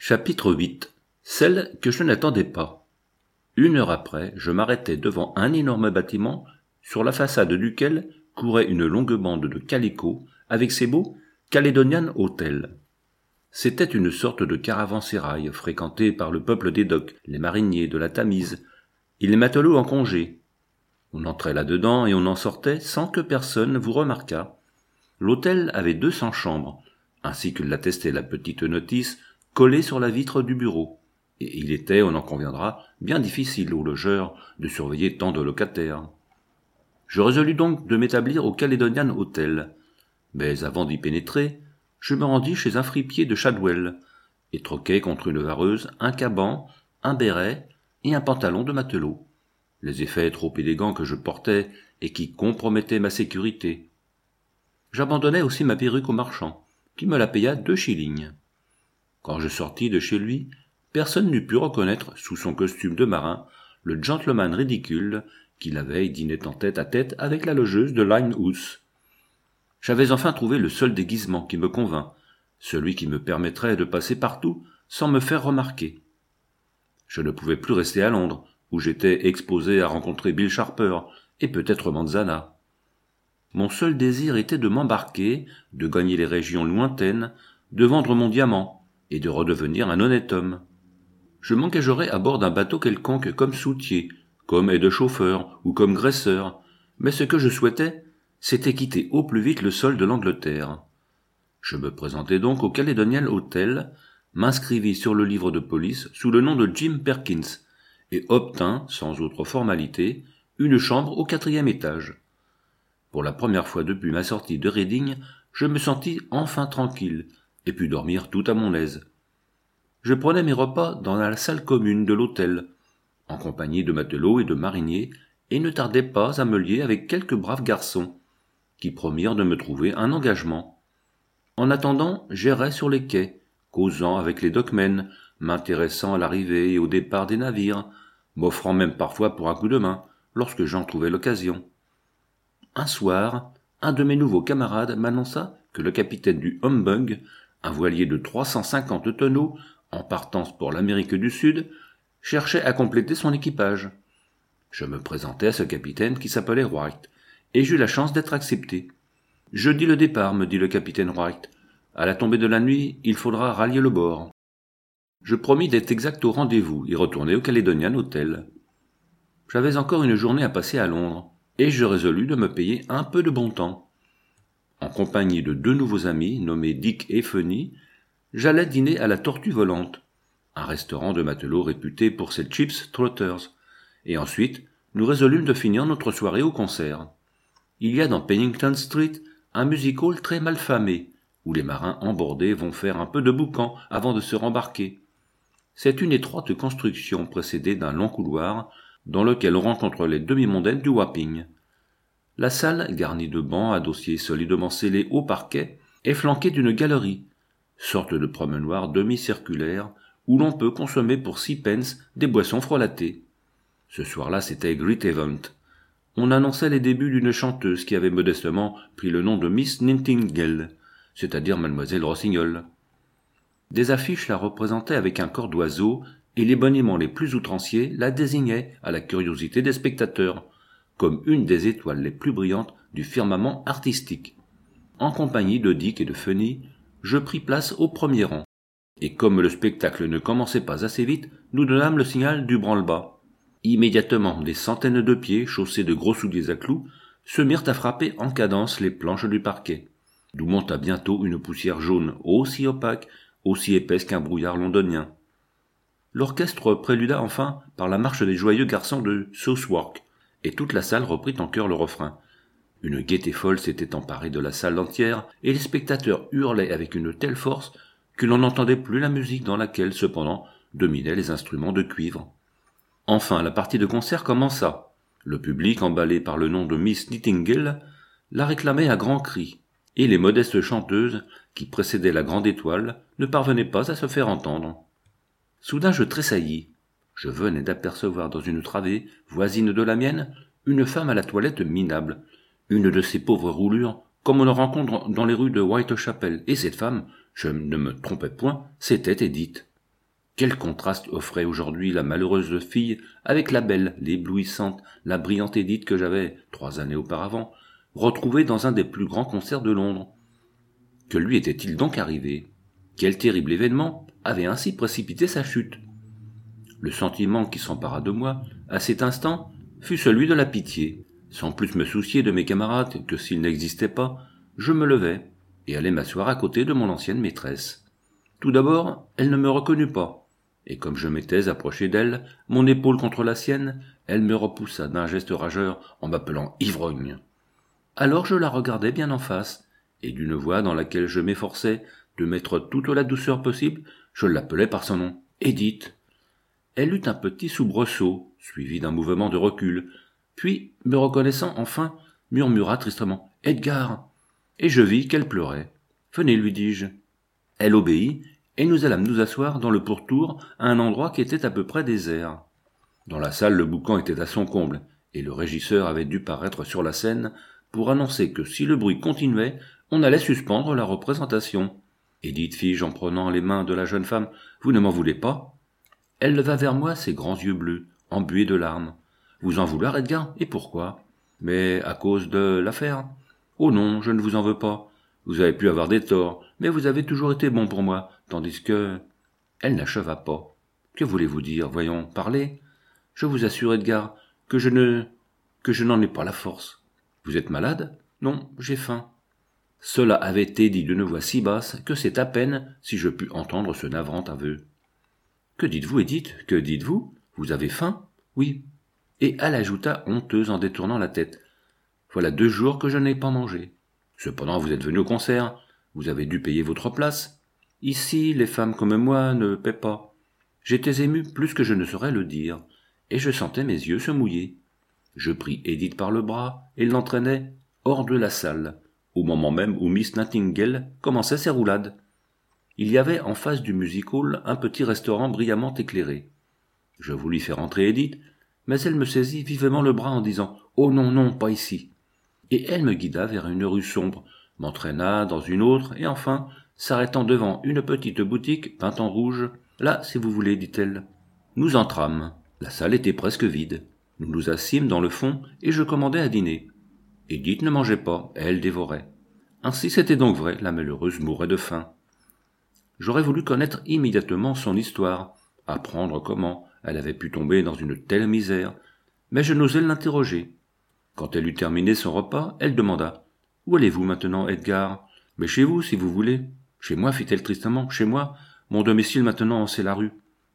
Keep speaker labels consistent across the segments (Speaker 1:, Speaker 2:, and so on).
Speaker 1: Chapitre 8. Celle que je n'attendais pas. 1 heure après, je m'arrêtais devant un énorme bâtiment, sur la façade duquel courait une longue bande de calicot, avec ces mots « Caledonian Hotel ». C'était une sorte de caravansérail fréquenté par le peuple des docks, les mariniers de la Tamise, et les matelots en congé. On entrait là-dedans et on en sortait sans que personne vous remarquât. L'hôtel avait 200 chambres, ainsi que l'attestait la petite notice collée sur la vitre du bureau, et il était, on en conviendra, bien difficile au logeur de surveiller tant de locataires. Je résolus donc de m'établir au Caledonian Hotel, mais avant d'y pénétrer, je me rendis chez un fripier de Shadwell, et troquai contre une vareuse un caban, un béret et un pantalon de matelot, les effets trop élégants que je portais et qui compromettaient ma sécurité. J'abandonnai aussi ma perruque au marchand, qui me la paya 2 shillings. Quand je sortis de chez lui, personne n'eût pu reconnaître, sous son costume de marin, le gentleman ridicule qui la veille dînait en tête-à-tête avec la logeuse de Limehouse. J'avais enfin trouvé le seul déguisement qui me convint, celui qui me permettrait de passer partout sans me faire remarquer. Je ne pouvais plus rester à Londres, où j'étais exposé à rencontrer Bill Sharper et peut-être Manzana. Mon seul désir était de m'embarquer, de gagner les régions lointaines, de vendre mon diamant et de redevenir un honnête homme. Je m'engagerais à bord d'un bateau quelconque comme soutier, comme aide-chauffeur ou comme graisseur, mais ce que je souhaitais, c'était quitter au plus vite le sol de l'Angleterre. Je me présentai donc au Caledonian Hotel, m'inscrivis sur le livre de police sous le nom de Jim Perkins et obtins, sans autre formalité, une chambre au 4e étage. Pour la première fois depuis ma sortie de Reading, je me sentis enfin tranquille et pus dormir tout à mon aise. Je prenais mes repas dans la salle commune de l'hôtel, en compagnie de matelots et de mariniers, et ne tardais pas à me lier avec quelques braves garçons, qui promirent de me trouver un engagement. En attendant, j'errais sur les quais, causant avec les dockmen, m'intéressant à l'arrivée et au départ des navires, m'offrant même parfois pour un coup de main, lorsque j'en trouvais l'occasion. Un soir, un de mes nouveaux camarades m'annonça que le capitaine du Humbug, un voilier de 350 tonneaux, en partance pour l'Amérique du Sud, cherchait à compléter son équipage. Je me présentai à ce capitaine qui s'appelait White, et j'eus la chance d'être accepté. « Jeudi le départ, me dit le capitaine White. À la tombée de la nuit, il faudra rallier le bord. » Je promis d'être exact au rendez-vous et retourner au Caledonian Hotel. J'avais encore une journée à passer à Londres, et je résolus de me payer un peu de bon temps. En compagnie de 2 nouveaux amis, nommés Dick et Funny, j'allais dîner à la Tortue Volante, un restaurant de matelots réputé pour ses chips trotters, et ensuite nous résolûmes de finir notre soirée au concert. Il y a dans Pennington Street un music-hall très mal famé, où les marins embordés vont faire un peu de boucan avant de se rembarquer. C'est une étroite construction précédée d'un long couloir, dans lequel on rencontre les demi-mondaines du Wapping. La salle, garnie de bancs à dossiers solidement scellés au parquet, est flanquée d'une galerie, sorte de promenoir demi-circulaire, où l'on peut consommer pour 6 pence des boissons frelatées. Ce soir-là, c'était Great Event. On annonçait les débuts d'une chanteuse qui avait modestement pris le nom de Miss Nightingale, c'est-à-dire Mademoiselle Rossignol. Des affiches la représentaient avec un corps d'oiseau, et les boniments les plus outranciers la désignaient, à la curiosité des spectateurs, comme une des étoiles les plus brillantes du firmament artistique. En compagnie de Dick et de Funny, je pris place au premier rang, et comme le spectacle ne commençait pas assez vite, nous donnâmes le signal du branle-bas. Immédiatement, des centaines de pieds, chaussés de gros souliers à clous, se mirent à frapper en cadence les planches du parquet, d'où monta bientôt une poussière jaune aussi opaque, aussi épaisse qu'un brouillard londonien. L'orchestre préluda enfin par la marche des joyeux garçons de Southwark, et toute la salle reprit en chœur le refrain. Une gaieté folle s'était emparée de la salle entière, et les spectateurs hurlaient avec une telle force que l'on n'entendait plus la musique dans laquelle, cependant, dominaient les instruments de cuivre. Enfin, la partie de concert commença. Le public, emballé par le nom de Miss Nightingale, la réclamait à grands cris, et les modestes chanteuses, qui précédaient la grande étoile, ne parvenaient pas à se faire entendre. Soudain je tressaillis. Je venais d'apercevoir dans une travée, voisine de la mienne, une femme à la toilette minable, une de ces pauvres roulures, comme on en rencontre dans les rues de Whitechapel, et cette femme, je ne me trompais point, c'était Edith. Quel contraste offrait aujourd'hui la malheureuse fille avec la belle, l'éblouissante, la brillante Édith que j'avais, 3 années auparavant, retrouvée dans un des plus grands concerts de Londres. Que lui était-il donc arrivé? Quel terrible événement avait ainsi précipité sa chute? Le sentiment qui s'empara de moi, à cet instant, fut celui de la pitié. Sans plus me soucier de mes camarades que s'ils n'existaient pas, je me levai et allai m'asseoir à côté de mon ancienne maîtresse. Tout d'abord, elle ne me reconnut pas, et comme je m'étais approché d'elle, mon épaule contre la sienne, elle me repoussa d'un geste rageur en m'appelant ivrogne. Alors je la regardai bien en face, et d'une voix dans laquelle je m'efforçais de mettre toute la douceur possible, je l'appelai par son nom, Édith. Elle eut un petit soubresaut, suivi d'un mouvement de recul, puis, me reconnaissant enfin, murmura tristement « Edgar !» et je vis qu'elle pleurait. « Venez, lui dis-je. » Elle obéit, et nous allâmes nous asseoir dans le pourtour à un endroit qui était à peu près désert. Dans la salle, le boucan était à son comble, et le régisseur avait dû paraître sur la scène pour annoncer que si le bruit continuait, on allait suspendre la représentation. « Édith, fis-je en prenant les mains de la jeune femme, vous ne m'en voulez pas ?» Elle leva vers moi ses grands yeux bleus, embués de larmes. « Vous en vouloir, Edgar? Et pourquoi? Mais à cause de l'affaire? Oh non, je ne vous en veux pas. Vous avez pu avoir des torts, mais vous avez toujours été bon pour moi, tandis que... » Elle n'acheva pas. « Que voulez-vous dire? Voyons, parlez. Je vous assure, Edgar, que je n'en ai pas la force. Vous êtes malade? Non, j'ai faim. » Cela avait été dit d'une voix si basse que c'est à peine si je pus entendre ce navrant aveu. « Que dites-vous, Édith? Que dites-vous? Vous avez faim? » ?»« Oui. » Et elle ajouta honteuse en détournant la tête. « Voilà 2 jours que je n'ai pas mangé. Cependant, vous êtes venu au concert. Vous avez dû payer votre place. Ici, les femmes comme moi ne paient pas. » J'étais ému plus que je ne saurais le dire, et je sentais mes yeux se mouiller. Je pris Édith par le bras et l'entraînai hors de la salle, au moment même où Miss Nightingale commençait ses roulades. Il y avait en face du music-hall un petit restaurant brillamment éclairé. Je voulus faire entrer Édith, mais elle me saisit vivement le bras en disant « Oh non, non, pas ici !» Et elle me guida vers une rue sombre, m'entraîna dans une autre, et enfin, s'arrêtant devant une petite boutique peinte en rouge, « Là, si vous voulez, dit-elle. » Nous entrâmes. La salle était presque vide. Nous nous assîmes dans le fond, et je commandai à dîner. Édith ne mangeait pas, elle dévorait. Ainsi c'était donc vrai, la malheureuse mourait de faim. J'aurais voulu connaître immédiatement son histoire, apprendre comment elle avait pu tomber dans une telle misère, mais je n'osais l'interroger. Quand elle eut terminé son repas, elle demanda « Où allez-vous maintenant, Edgar ? » ?»« Mais chez vous, si vous voulez. »« Chez moi, fit-elle tristement, chez moi. Mon domicile maintenant, c'est la rue. »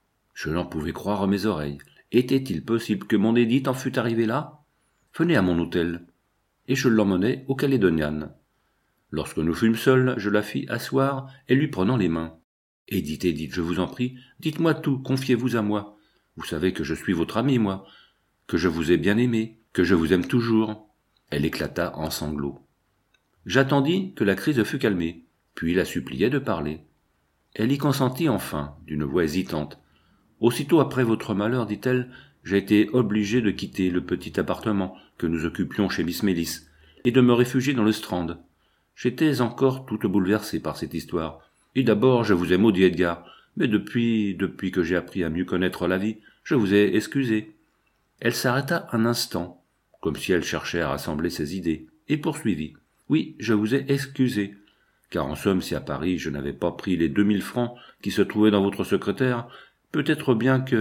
Speaker 1: Je n'en pouvais croire mes oreilles. Était-il possible que mon Édith en fût arrivée là? Venez à mon hôtel. Et je l'emmenai au Calédonian. Lorsque nous fûmes seuls, je la fis asseoir et lui prenant les mains. « Édith, Édith, je vous en prie, dites-moi tout, confiez-vous à moi. Vous savez que je suis votre ami, moi, que je vous ai bien aimé, que je vous aime toujours. » Elle éclata en sanglots. J'attendis que la crise fût calmée, puis la suppliai de parler. Elle y consentit enfin, d'une voix hésitante. « Aussitôt après votre malheur, dit-elle, j'ai été obligée de quitter le petit appartement que nous occupions chez Miss Mellis et de me réfugier dans le Strand. J'étais encore toute bouleversée par cette histoire. Et d'abord, je vous ai maudit, Edgar, mais depuis que j'ai appris à mieux connaître la vie, je vous ai excusé. » Elle s'arrêta un instant, comme si elle cherchait à rassembler ses idées, et poursuivit. « Oui, je vous ai excusé, car en somme, si à Paris je n'avais pas pris les 2000 francs qui se trouvaient dans votre secrétaire, peut-être bien que... »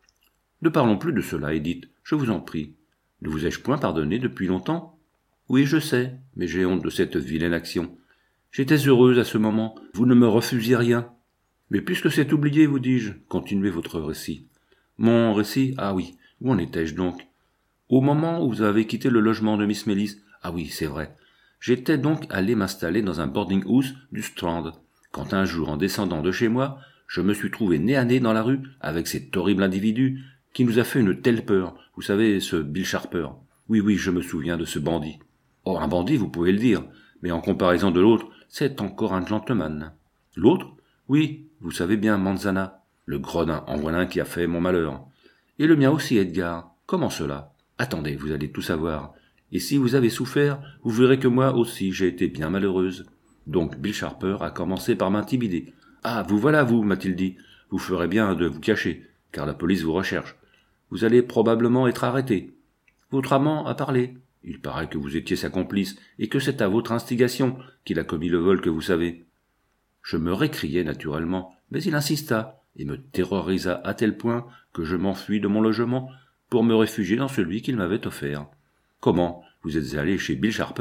Speaker 1: Ne parlons plus de cela, Édith, je vous en prie. Ne vous ai-je point pardonné depuis longtemps? Oui, je sais, mais j'ai honte de cette vilaine action. J'étais heureuse à ce moment, vous ne me refusiez rien. Mais puisque c'est oublié, vous dis-je, continuez votre récit. Mon récit? Ah oui, où en étais-je donc? Au moment où vous avez quitté le logement de Miss Mellis? Ah oui, c'est vrai. J'étais donc allé m'installer dans un boarding-house du Strand, quand un jour, en descendant de chez moi, je me suis trouvé nez à nez dans la rue avec cet horrible individu qui nous a fait une telle peur, vous savez, ce Bill Sharper. Oui, je me souviens de ce bandit. Oh, un bandit, vous pouvez le dire, mais en comparaison de l'autre, c'est encore un gentleman. L'autre? Oui, vous savez bien, Manzana, le gredin en voilà un qui a fait mon malheur. Et le mien aussi, Edgar. Comment cela? Attendez, vous allez tout savoir. Et si vous avez souffert, vous verrez que moi aussi j'ai été bien malheureuse. Donc Bill Sharper a commencé par m'intimider. Ah, vous voilà, vous, m'a-t-il dit. vous ferez bien de vous cacher, car la police vous recherche. Vous allez probablement être arrêté. Votre amant a parlé. Il paraît que vous étiez sa complice, et que c'est à votre instigation qu'il a commis le vol que vous savez. » Je me récriai naturellement, mais il insista, et me terrorisa à tel point que je m'enfuis de mon logement pour me réfugier dans celui qu'il m'avait offert. « Comment, vous êtes allé chez Bill Sharper ?»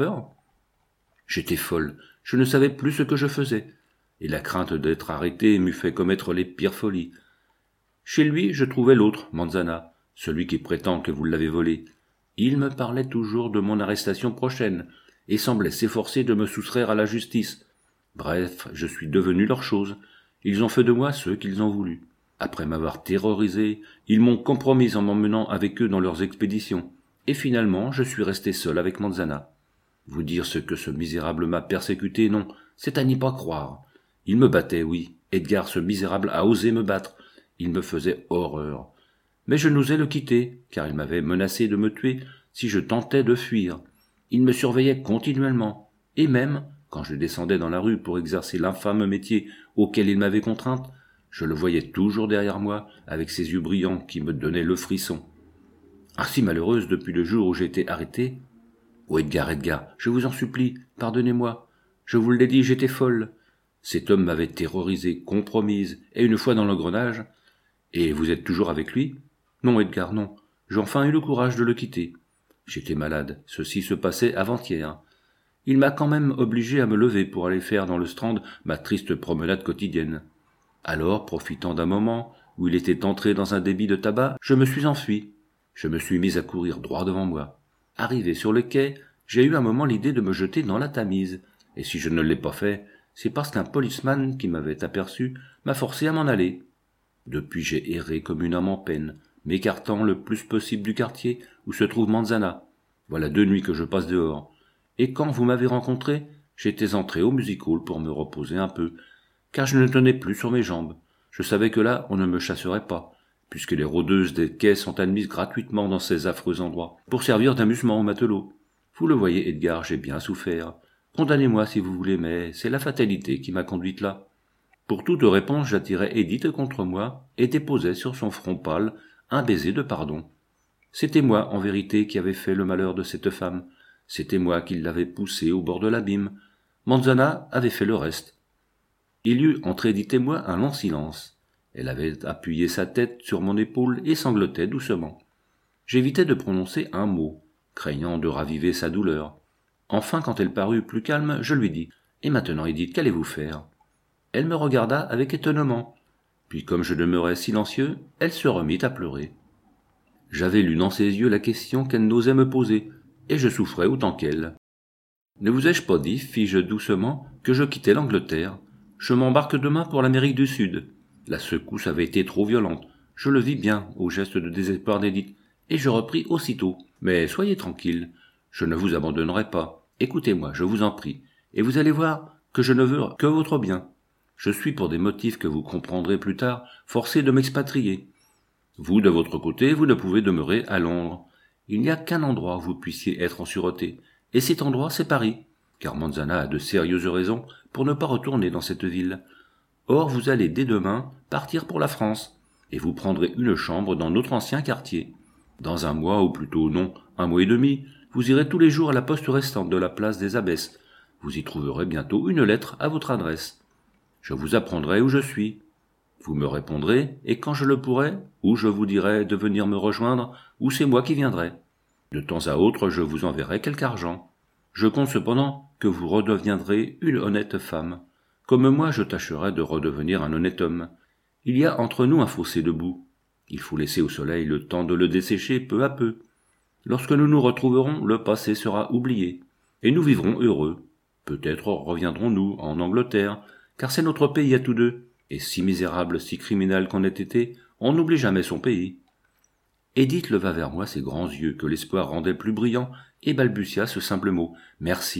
Speaker 1: J'étais folle, je ne savais plus ce que je faisais, et la crainte d'être arrêté m'eût fait commettre les pires folies. Chez lui, je trouvai l'autre, Manzana, celui qui prétend que vous l'avez volé. Il me parlait toujours de mon arrestation prochaine, et semblait s'efforcer de me soustraire à la justice. Bref, je suis devenu leur chose. Ils ont fait de moi ce qu'ils ont voulu. Après m'avoir terrorisé, ils m'ont compromis en m'emmenant avec eux dans leurs expéditions, et finalement je suis resté seul avec Manzana. Vous dire ce que ce misérable m'a persécuté, non, c'est à n'y pas croire. Il me battait, oui, Edgar, ce misérable, a osé me battre. Il me faisait horreur. Mais je n'osais le quitter, car il m'avait menacé de me tuer si je tentais de fuir. Il me surveillait continuellement, et même, quand je descendais dans la rue pour exercer l'infâme métier auquel il m'avait contrainte, je le voyais toujours derrière moi, avec ses yeux brillants qui me donnaient le frisson. Ainsi malheureuse depuis le jour où j'ai été arrêté. Oh Edgar, je vous en supplie, pardonnez-moi. Je vous l'ai dit, j'étais folle. Cet homme m'avait terrorisée, compromise, et une fois dans l'engrenage. Et vous êtes toujours avec lui ? Non, Edgar, non. J'ai enfin eu le courage de le quitter. J'étais malade, ceci se passait avant-hier. Il m'a quand même obligé à me lever pour aller faire dans le Strand ma triste promenade quotidienne. Alors, profitant d'un moment où il était entré dans un débit de tabac, je me suis enfui. Je me suis mis à courir droit devant moi. Arrivé sur le quai, j'ai eu un moment l'idée de me jeter dans la Tamise, et si je ne l'ai pas fait, c'est parce qu'un policeman qui m'avait aperçu m'a forcé à m'en aller. Depuis j'ai erré comme une âme en peine, m'écartant le plus possible du quartier où se trouve Manzana. Voilà 2 nuits que je passe dehors. Et quand vous m'avez rencontré, j'étais entré au music hall pour me reposer un peu, car je ne tenais plus sur mes jambes. Je savais que là, on ne me chasserait pas, puisque les rôdeuses des quais sont admises gratuitement dans ces affreux endroits, pour servir d'amusement aux matelots. Vous le voyez, Edgar, j'ai bien souffert. Condamnez-moi si vous voulez, mais c'est la fatalité qui m'a conduite là. Pour toute réponse, j'attirai Edith contre moi et déposai sur son front pâle un baiser de pardon. C'était moi, en vérité, qui avais fait le malheur de cette femme. C'était moi qui l'avais poussée au bord de l'abîme. Manzana avait fait le reste. Il y eut entre Edith et moi un long silence. Elle avait appuyé sa tête sur mon épaule et sanglotait doucement. J'évitais de prononcer un mot, craignant de raviver sa douleur. Enfin, quand elle parut plus calme, je lui dis « Et maintenant, Edith, qu'allez-vous faire ?» Elle me regarda avec étonnement. Puis, comme je demeurais silencieux, elle se remit à pleurer. J'avais lu dans ses yeux la question qu'elle n'osait me poser, et je souffrais autant qu'elle. « Ne vous ai-je pas dit, fis-je doucement, que je quittais l'Angleterre ? Je m'embarque demain pour l'Amérique du Sud. » La secousse avait été trop violente. Je le vis bien au geste de désespoir d'Edith, et je repris aussitôt. « Mais soyez tranquille, je ne vous abandonnerai pas. Écoutez-moi, je vous en prie, et vous allez voir que je ne veux que votre bien. Je suis, pour des motifs que vous comprendrez plus tard, forcé de m'expatrier. Vous, de votre côté, vous ne pouvez demeurer à Londres. Il n'y a qu'un endroit où vous puissiez être en sûreté, et cet endroit, c'est Paris, car Manzana a de sérieuses raisons pour ne pas retourner dans cette ville. Or, vous allez dès demain partir pour la France, et vous prendrez une chambre dans notre ancien quartier. Dans 1 mois, ou plutôt non, 1 mois et demi, vous irez tous les jours à la poste restante de la place des Abbesses. Vous y trouverez bientôt une lettre à votre adresse. Je vous apprendrai où je suis. Vous me répondrez, et quand je le pourrai, ou je vous dirai de venir me rejoindre, ou c'est moi qui viendrai. De temps à autre, je vous enverrai quelque argent. Je compte cependant que vous redeviendrez une honnête femme. Comme moi, je tâcherai de redevenir un honnête homme. Il y a entre nous un fossé de boue. Il faut laisser au soleil le temps de le dessécher peu à peu. Lorsque nous nous retrouverons, le passé sera oublié, et nous vivrons heureux. Peut-être reviendrons-nous en Angleterre, car c'est notre pays à tous deux, et si misérable, si criminel qu'on ait été, on n'oublie jamais son pays. » Edith leva vers moi ses grands yeux que l'espoir rendait plus brillants, et balbutia ce simple mot « Merci ».